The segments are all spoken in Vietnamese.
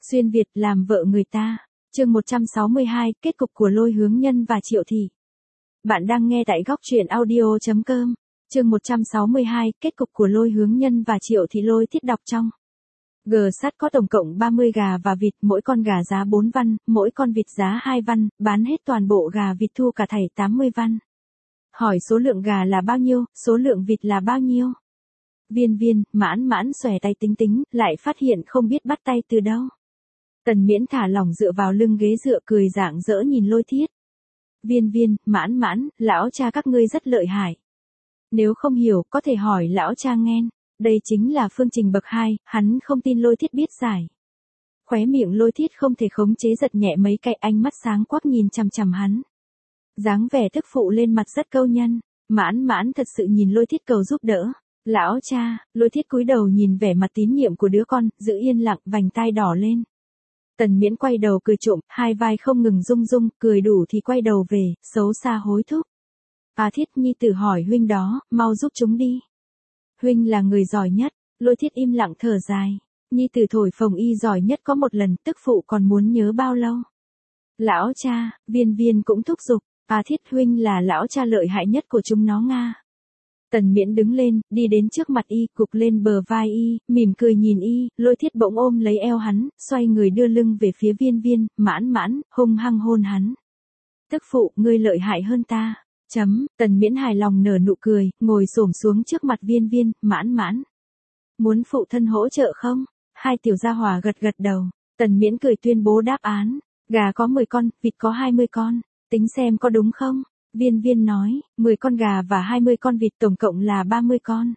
Xuyên Việt làm vợ người ta. Chương 162, kết cục của Lôi Hướng Nhân và Triệu Thị. Bạn đang nghe tại góc truyện audio.com. Chương 162, kết cục của Lôi Hướng Nhân và Triệu Thị. Lôi Thiết đọc trong. Sắt có tổng cộng 30 gà và vịt, mỗi con gà giá 4 văn, mỗi con vịt giá 2 văn, bán hết toàn bộ gà vịt thu cả thảy 80 văn. Hỏi số lượng gà là bao nhiêu, số lượng vịt là bao nhiêu? Viên mãn xòe tay tính, lại phát hiện không biết bắt tay từ đâu. Tần Miễn thả lỏng dựa vào lưng ghế dựa, cười rạng rỡ nhìn Lôi Thiết. Viên, mãn, lão cha các ngươi rất lợi hại. Nếu không hiểu, có thể hỏi lão cha nghen. Đây chính là phương trình bậc 2, hắn không tin Lôi Thiết biết giải. Khóe miệng Lôi Thiết không thể khống chế giật nhẹ mấy cái, ánh mắt sáng quắc nhìn chằm hắn. Dáng vẻ thức phụ lên mặt rất câu nhân. Mãn thật sự nhìn Lôi Thiết cầu giúp đỡ. Lão cha, Lôi Thiết cúi đầu nhìn vẻ mặt tín nhiệm của đứa con, giữ yên lặng, vành tai đỏ lên. Tần Miễn quay đầu cười trộm, hai vai không ngừng rung, cười đủ thì quay đầu về, xấu xa hối thúc. Thiết nhi tử hỏi huynh đó, mau giúp chúng đi. Huynh là người giỏi nhất. Lôi Thiết im lặng thở dài. Nhi tử thổi phồng y giỏi nhất có một lần, tức phụ còn muốn nhớ bao lâu. Lão cha, viên cũng thúc giục. Thiết huynh là lão cha lợi hại nhất của chúng nó Nga. Tần Miễn đứng lên, đi đến trước mặt y, cục lên bờ vai y, mỉm cười nhìn y. Lôi Thiết bỗng ôm lấy eo hắn, xoay người đưa lưng về phía viên, mãn, hung hăng hôn hắn. Tức phụ, ngươi lợi hại hơn ta. Tần Miễn hài lòng nở nụ cười, ngồi xổm xuống trước mặt viên, mãn. Muốn phụ thân hỗ trợ không? Hai tiểu gia hỏa gật đầu. Tần Miễn cười tuyên bố đáp án. Gà có 10 con, vịt có 20 con. Tính xem có đúng không? Viên nói, 10 con gà và 20 con vịt tổng cộng là 30 con.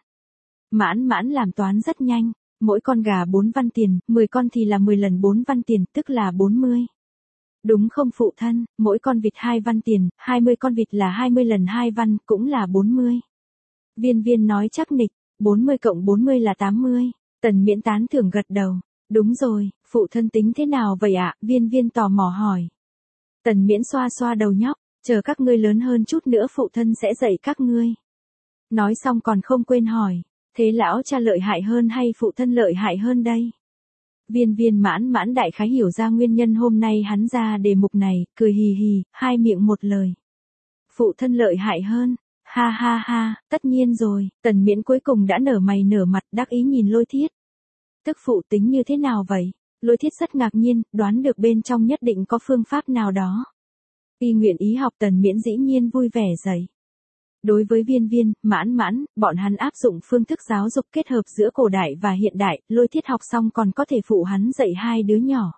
Mãn làm toán rất nhanh. Mỗi con gà 4 văn tiền, 10 con thì là 10 lần 4 văn tiền, tức là 40. Đúng không phụ thân, mỗi con vịt 2 văn tiền, 20 con vịt là 20 lần 2 văn, cũng là 40. Viên nói chắc nịch, 40 cộng 40 là 80. Tần Miễn tán thưởng gật đầu. Đúng rồi, phụ thân tính thế nào vậy ạ? Viên tò mò hỏi. Tần Miễn xoa đầu nhóc, chờ các ngươi lớn hơn chút nữa phụ thân sẽ dạy các ngươi. Nói xong còn không quên hỏi, thế lão cha lợi hại hơn hay phụ thân lợi hại hơn đây? Viên mãn đại khái hiểu ra nguyên nhân hôm nay hắn ra đề mục này, cười hì, hai miệng một lời. Phụ thân lợi hại hơn, ha, tất nhiên rồi. Tần Miễn cuối cùng đã nở mày nở mặt, đắc ý nhìn Lôi Thiết. Tức phụ tính như thế nào vậy? Lôi Thiết rất ngạc nhiên, đoán được bên trong nhất định có phương pháp nào đó. Y nguyện ý học. Tần Miễn dĩ nhiên vui vẻ dạy. Đối với viên, mãn, bọn hắn áp dụng phương thức giáo dục kết hợp giữa cổ đại và hiện đại, Lôi Thiết học xong còn có thể phụ hắn dạy hai đứa nhỏ.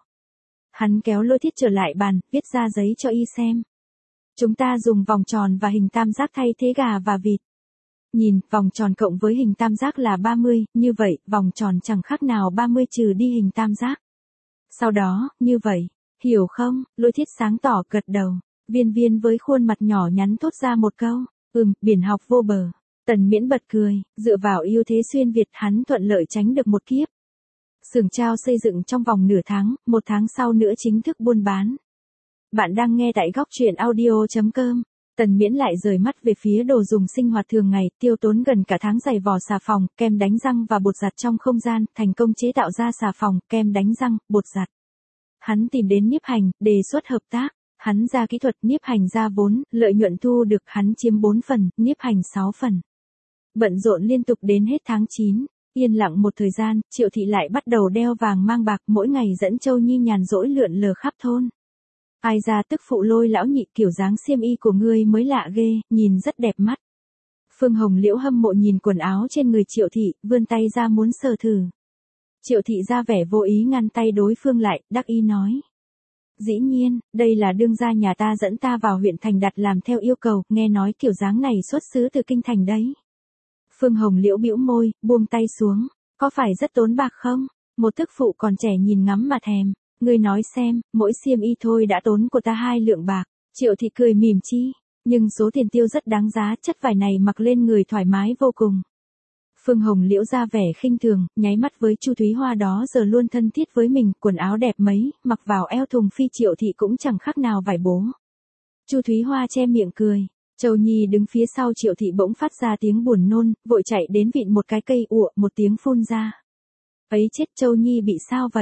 Hắn kéo Lôi Thiết trở lại bàn, viết ra giấy cho y xem. Chúng ta dùng vòng tròn và hình tam giác thay thế gà và vịt. Nhìn, vòng tròn cộng với hình tam giác là 30, như vậy, vòng tròn chẳng khác nào 30 trừ đi hình tam giác. Sau đó, như vậy, hiểu không? Lôi Thiết sáng tỏ gật đầu. Viên với khuôn mặt nhỏ nhắn thốt ra một câu. Biển học vô bờ. Tần Miễn bật cười, dựa vào ưu thế xuyên Việt hắn thuận lợi tránh được một kiếp. Xưởng trao xây dựng trong vòng nửa tháng, 1 tháng sau nữa chính thức buôn bán. Bạn đang nghe tại góc truyện audio.com. Tần Miễn lại rời mắt về phía đồ dùng sinh hoạt thường ngày, tiêu tốn gần cả tháng giày vò xà phòng, kem đánh răng và bột giặt trong không gian, thành công chế tạo ra xà phòng, kem đánh răng, bột giặt. Hắn tìm đến Niếp Hành, đề xuất hợp tác. Hắn ra kỹ thuật, Niếp Hành ra vốn, lợi nhuận thu được hắn chiếm 4 phần, Niếp Hành 6 phần. Bận rộn liên tục đến hết tháng 9, yên lặng một thời gian, Triệu Thị lại bắt đầu đeo vàng mang bạc, mỗi ngày dẫn Châu Nhi nhàn rỗi lượn lờ khắp thôn. Ai ra tức phụ Lôi lão nhị, kiểu dáng xiêm y của ngươi mới lạ ghê, nhìn rất đẹp mắt. Phương Hồng Liễu hâm mộ nhìn quần áo trên người Triệu Thị, vươn tay ra muốn sờ thử. Triệu Thị ra vẻ vô ý ngăn tay đối phương lại, đắc ý nói. Dĩ nhiên, đây là đương gia nhà ta dẫn ta vào huyện thành đặt làm theo yêu cầu, nghe nói kiểu dáng này xuất xứ từ kinh thành đấy. Phương Hồng Liễu bĩu môi, buông tay xuống, có phải rất tốn bạc không? Một tức phụ còn trẻ nhìn ngắm mà thèm, ngươi nói xem, mỗi xiêm y thôi đã tốn của ta 2 lượng bạc. Triệu Thị cười mỉm chi, nhưng số tiền tiêu rất đáng giá, chất vải này mặc lên người thoải mái vô cùng. Phương Hồng Liễu ra vẻ khinh thường, nháy mắt với Chu Thúy Hoa đó giờ luôn thân thiết với mình, quần áo đẹp mấy, mặc vào eo thùng phi Triệu Thị cũng chẳng khác nào vải bố. Chu Thúy Hoa che miệng cười, Châu Nhi đứng phía sau Triệu Thị bỗng phát ra tiếng buồn nôn, vội chạy đến vịn một cái cây ụa, một tiếng phun ra. Ấy chết, Châu Nhi bị sao vậy?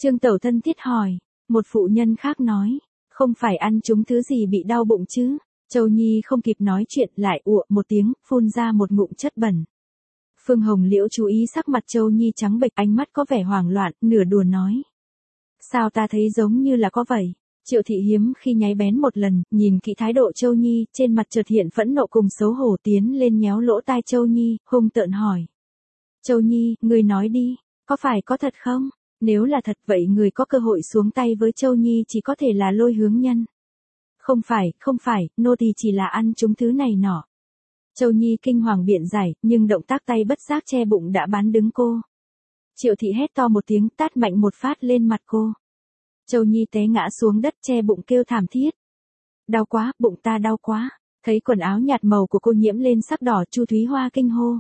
Trương Tẩu thân thiết hỏi. Một phụ nhân khác nói. Không phải ăn chúng thứ gì bị đau bụng chứ. Châu Nhi không kịp nói chuyện lại ụa một tiếng, phun ra một ngụm chất bẩn. Phương Hồng Liễu chú ý sắc mặt Châu Nhi trắng bệch, ánh mắt có vẻ hoảng loạn, nửa đùa nói. Sao ta thấy giống như là có vậy? Triệu Thị hiếm khi nháy bén một lần, nhìn kỹ thái độ Châu Nhi, trên mặt chợt hiện phẫn nộ cùng xấu hổ, tiến lên nhéo lỗ tai Châu Nhi, hung tợn hỏi. Châu Nhi, ngươi nói đi, có phải có thật không? Nếu là thật vậy người có cơ hội xuống tay với Châu Nhi chỉ có thể là Lôi Hướng Nhân. Không phải, nô tỳ chỉ là ăn chúng thứ này nọ. Châu Nhi kinh hoàng biện giải, nhưng động tác tay bất giác che bụng đã bán đứng cô. Triệu Thị hét to một tiếng, tát mạnh một phát lên mặt cô. Châu Nhi té ngã xuống đất che bụng kêu thảm thiết. Đau quá, bụng ta đau quá. Thấy quần áo nhạt màu của cô nhiễm lên sắc đỏ, Chu Thúy Hoa kinh hô.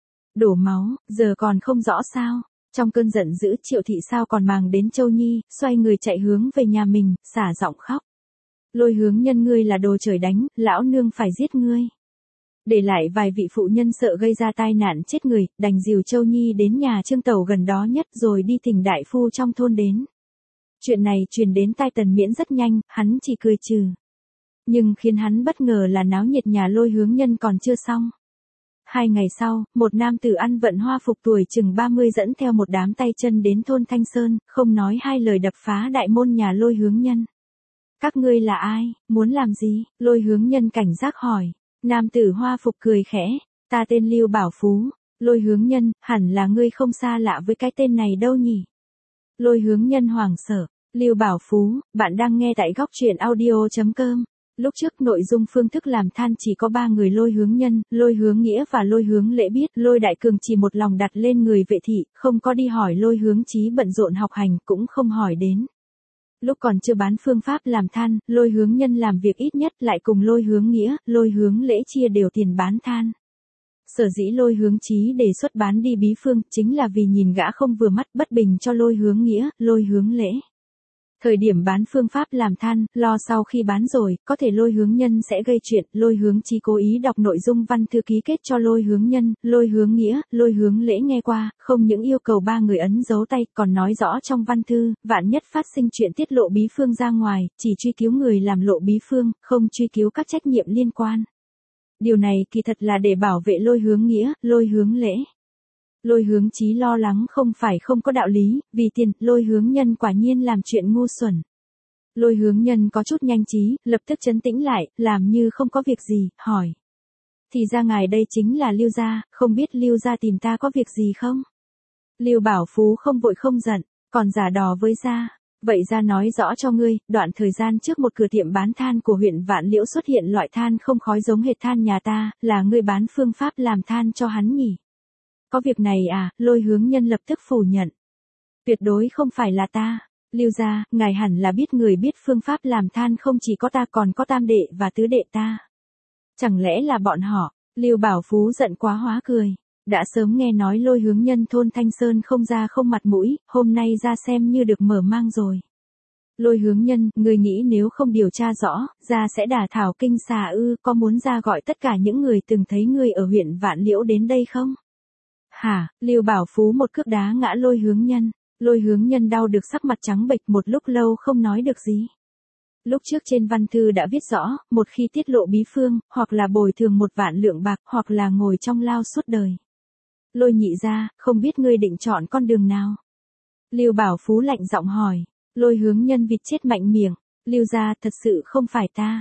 Đổ máu, giờ còn không rõ sao. Trong cơn giận dữ Triệu Thị sao còn màng đến Châu Nhi, xoay người chạy hướng về nhà mình, xả giọng khóc. Lôi Hướng Nhân ngươi là đồ trời đánh, lão nương phải giết ngươi. Để lại vài vị phụ nhân sợ gây ra tai nạn chết người, đành dìu Châu Nhi đến nhà Trương Tẩu gần đó nhất rồi đi thỉnh đại phu trong thôn đến. Chuyện này truyền đến tai Tần Miễn rất nhanh, hắn chỉ cười trừ. Nhưng khiến hắn bất ngờ là náo nhiệt nhà Lôi Hướng Nhân còn chưa xong. 2 ngày sau, một nam tử ăn vận hoa phục tuổi chừng 30 dẫn theo một đám tay chân đến thôn Thanh Sơn, không nói hai lời đập phá đại môn nhà Lôi Hướng Nhân. Các ngươi là ai, muốn làm gì? Lôi Hướng Nhân cảnh giác hỏi. Nam tử hoa phục cười khẽ, ta tên Lưu Bảo Phú. Lôi Hướng Nhân, hẳn là ngươi không xa lạ với cái tên này đâu nhỉ? Lôi Hướng Nhân hoảng sợ. Lưu Bảo Phú, bạn đang nghe tại góc truyện audio.com. Lúc trước nội dung phương thức làm than chỉ có 3 người Lôi Hướng Nhân, Lôi Hướng Nghĩa và Lôi Hướng Lễ biết. Lôi Đại Cường chỉ một lòng đặt lên người Vệ Thị, không có đi hỏi Lôi Hướng Chí bận rộn học hành, cũng không hỏi đến. Lúc còn chưa bán phương pháp làm than, Lôi Hướng Nhân làm việc ít nhất lại cùng Lôi Hướng Nghĩa, Lôi Hướng Lễ chia đều tiền bán than. Sở dĩ Lôi Hướng Chí đề xuất bán đi bí phương, chính là vì nhìn gã không vừa mắt bất bình cho Lôi Hướng Nghĩa, Lôi Hướng Lễ. Thời điểm bán phương pháp làm than, lo sau khi bán rồi, có thể Lôi Hướng Nhân sẽ gây chuyện, Lôi Hướng Chí cố ý đọc nội dung văn thư ký kết cho Lôi Hướng Nhân, Lôi Hướng Nghĩa, Lôi Hướng Lễ nghe qua, không những yêu cầu 3 người ấn dấu tay, còn nói rõ trong văn thư, vạn nhất phát sinh chuyện tiết lộ bí phương ra ngoài, chỉ truy cứu người làm lộ bí phương, không truy cứu các trách nhiệm liên quan. Điều này kỳ thật là để bảo vệ Lôi Hướng Nghĩa, Lôi Hướng Lễ. Lôi Hướng Chí lo lắng không phải không có đạo lý, vì tiền, Lôi Hướng Nhân quả nhiên làm chuyện ngu xuẩn. Lôi Hướng Nhân có chút nhanh trí, lập tức trấn tĩnh lại, làm như không có việc gì, hỏi. Thì ra ngài đây chính là Lưu gia, không biết Lưu gia tìm ta có việc gì không? Lưu Bảo Phú không vội không giận, còn giả đò với gia. Vậy gia nói rõ cho ngươi, đoạn thời gian trước một cửa tiệm bán than của huyện Vạn Liễu xuất hiện loại than không khói giống hệt than nhà ta, là ngươi bán phương pháp làm than cho hắn nhỉ? Có việc này à? Lôi Hướng Nhân lập tức phủ nhận. Tuyệt đối không phải là ta. Lưu gia, ngài hẳn là biết người biết phương pháp làm than không chỉ có ta còn có tam đệ và tứ đệ ta. Chẳng lẽ là bọn họ? Lưu Bảo Phú giận quá hóa cười. Đã sớm nghe nói Lôi Hướng Nhân thôn Thanh Sơn không ra không mặt mũi, hôm nay ra xem như được mở mang rồi. Lôi Hướng Nhân, người nghĩ nếu không điều tra rõ, ra sẽ đả thảo kinh xà ư, có muốn ra gọi tất cả những người từng thấy người ở huyện Vạn Liễu đến đây không? Hả? Lưu Bảo Phú một cước đá ngã Lôi Hướng Nhân. Lôi Hướng Nhân đau được sắc mặt trắng bệch một lúc lâu không nói được gì. Lúc trước trên văn thư đã viết rõ, một khi tiết lộ bí phương, hoặc là bồi thường 1 vạn lượng bạc, hoặc là ngồi trong lao suốt đời. Lôi nhị gia, không biết ngươi định chọn con đường nào? Lưu Bảo Phú lạnh giọng hỏi. Lôi Hướng Nhân vịt chết mạnh miệng. Lưu gia, thật sự không phải ta.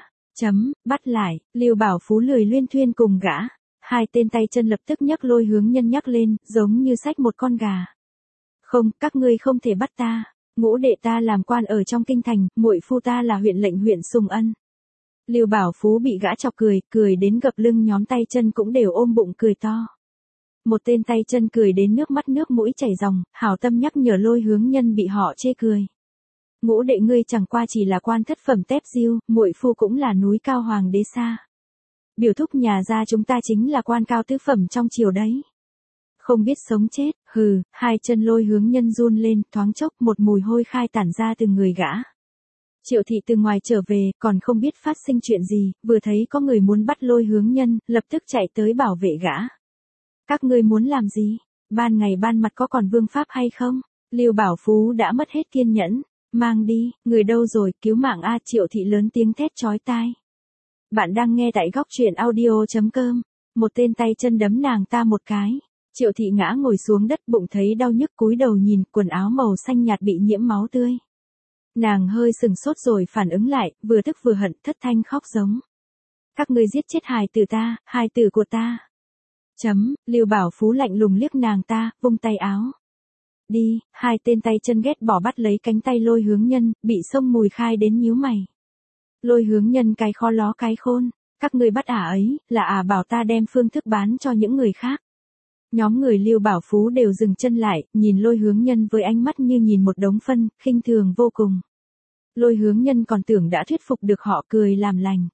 Bắt lại. Lưu Bảo Phú lười luyên thuyên cùng gã. 2 tên tay chân lập tức nhấc Lôi Hướng Nhân nhắc lên, giống như xách một con gà. Không, các ngươi không thể bắt ta. Ngũ đệ ta làm quan ở trong kinh thành, muội phu ta là huyện lệnh huyện Sùng Ân. Lưu Bảo Phú bị gã chọc cười đến gập lưng, nhóm tay chân cũng đều ôm bụng cười to. Một tên tay chân cười đến nước mắt nước mũi chảy ròng, hảo tâm nhắc nhở Lôi Hướng Nhân bị họ chê cười. Ngũ đệ ngươi chẳng qua chỉ là quan thất phẩm tép diêu, muội phu cũng là núi cao hoàng đế xa. Biểu thúc nhà gia chúng ta chính là quan cao tứ phẩm trong triều đấy. Không biết sống chết, hừ, 2 chân Lôi Hướng Nhân run lên, thoáng chốc một mùi hôi khai tản ra từ người gã. Triệu Thị từ ngoài trở về, còn không biết phát sinh chuyện gì, vừa thấy có người muốn bắt Lôi Hướng Nhân, lập tức chạy tới bảo vệ gã. Các ngươi muốn làm gì? Ban ngày ban mặt có còn vương pháp hay không? Lưu Bảo Phú đã mất hết kiên nhẫn, mang đi, người đâu rồi, cứu mạng a. Triệu Thị lớn tiếng thét chói tai. Bạn đang nghe tại góc truyện audio.com, một tên tay chân đấm nàng ta một cái. Triệu Thị ngã ngồi xuống đất, bụng thấy đau nhức, cúi đầu nhìn, quần áo màu xanh nhạt bị nhiễm máu tươi. Nàng hơi sừng sốt rồi phản ứng lại, vừa tức vừa hận, thất thanh khóc giống. Các ngươi giết chết hài tử ta, hài tử của ta. Lưu Bảo Phú lạnh lùng liếc nàng ta, vung tay áo. Đi, hai tên tay chân ghét bỏ bắt lấy cánh tay Lôi Hướng Nhân, bị xông mùi khai đến nhíu mày. Lôi Hướng Nhân cái khó ló cái khôn, các ngươi bắt ấy, là bảo ta đem phương thức bán cho những người khác. Nhóm người Lưu Bảo Phú đều dừng chân lại, nhìn Lôi Hướng Nhân với ánh mắt như nhìn một đống phân, khinh thường vô cùng. Lôi Hướng Nhân còn tưởng đã thuyết phục được họ, cười làm lành.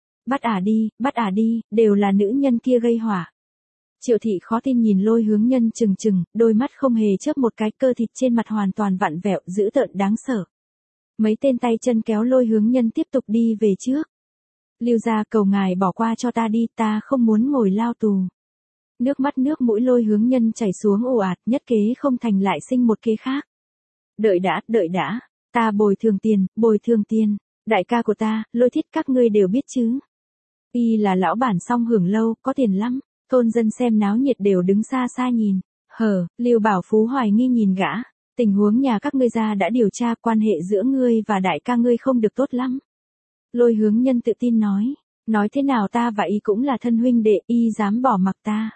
Bắt đi, đều là nữ nhân kia gây họa. Triệu Thị khó tin nhìn Lôi Hướng Nhân trừng trừng, đôi mắt không hề chớp một cái, cơ thịt trên mặt hoàn toàn vặn vẹo, dữ tợn đáng sợ. Mấy tên tay chân kéo Lôi Hướng Nhân tiếp tục đi về trước. Lưu gia, cầu ngài bỏ qua cho ta đi, ta không muốn ngồi lao tù. Nước mắt nước mũi Lôi Hướng Nhân chảy xuống ồ ạt, nhất kế không thành lại sinh một kế khác. Đợi đã, ta bồi thường tiền, đại ca của ta, Lôi Thiết các ngươi đều biết chứ. Y là lão bản Song Hưởng Lâu, có tiền lắm. Thôn dân xem náo nhiệt đều đứng xa xa nhìn. Lưu Bảo Phú hoài nghi nhìn gã. Tình huống nhà các ngươi ra đã điều tra, quan hệ giữa ngươi và đại ca ngươi không được tốt lắm. Lôi Hướng Nhân tự tin nói. Nói thế nào ta và y cũng là thân huynh đệ, y dám bỏ mặc ta.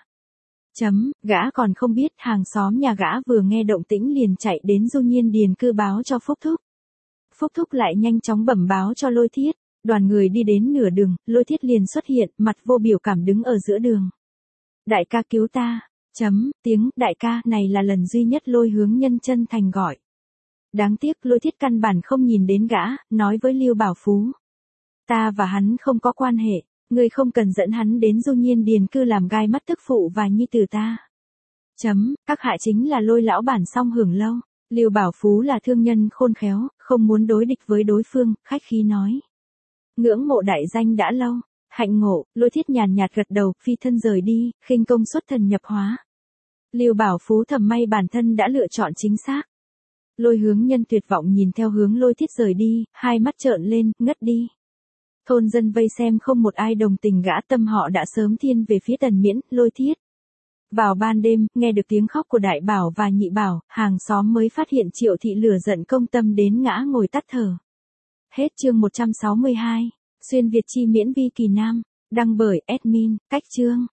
Gã còn không biết, hàng xóm nhà gã vừa nghe động tĩnh liền chạy đến Du Nhiên Điền cư báo cho Phúc Thúc. Phúc Thúc lại nhanh chóng bẩm báo cho Lôi Thiết. Đoàn người đi đến nửa đường, Lôi Thiết liền xuất hiện, mặt vô biểu cảm đứng ở giữa đường. Đại ca cứu ta. Tiếng đại ca này là lần duy nhất Lôi Hướng Nhân chân thành gọi. Đáng tiếc Lôi Thiết căn bản không nhìn đến gã, nói với Lưu Bảo Phú. Ta và hắn không có quan hệ, ngươi không cần dẫn hắn đến Du Nhiên Điền cư làm gai mắt tức phụ và nhi tử ta. Các hạ chính là Lôi lão bản Song Hưởng Lâu. Lưu Bảo Phú là thương nhân khôn khéo, không muốn đối địch với đối phương, khách khí nói. Ngưỡng mộ đại danh đã lâu. Hạnh ngộ, Lôi Thiết nhàn nhạt gật đầu, phi thân rời đi, khinh công xuất thần nhập hóa. Lưu Bảo Phú thầm may bản thân đã lựa chọn chính xác. Lôi Hướng Nhân tuyệt vọng nhìn theo hướng Lôi Thiết rời đi, hai mắt trợn lên, ngất đi. Thôn dân vây xem không một ai đồng tình gã, tâm họ đã sớm thiên về phía Tần Miễn, Lôi Thiết. Vào ban đêm, nghe được tiếng khóc của Đại Bảo và Nhị Bảo, hàng xóm mới phát hiện Triệu Thị lửa giận công tâm đến ngã ngồi tắt thở. Hết chương 162. Xuyên Việt chi miễn vi kỳ nam, đăng bởi admin, cách chương.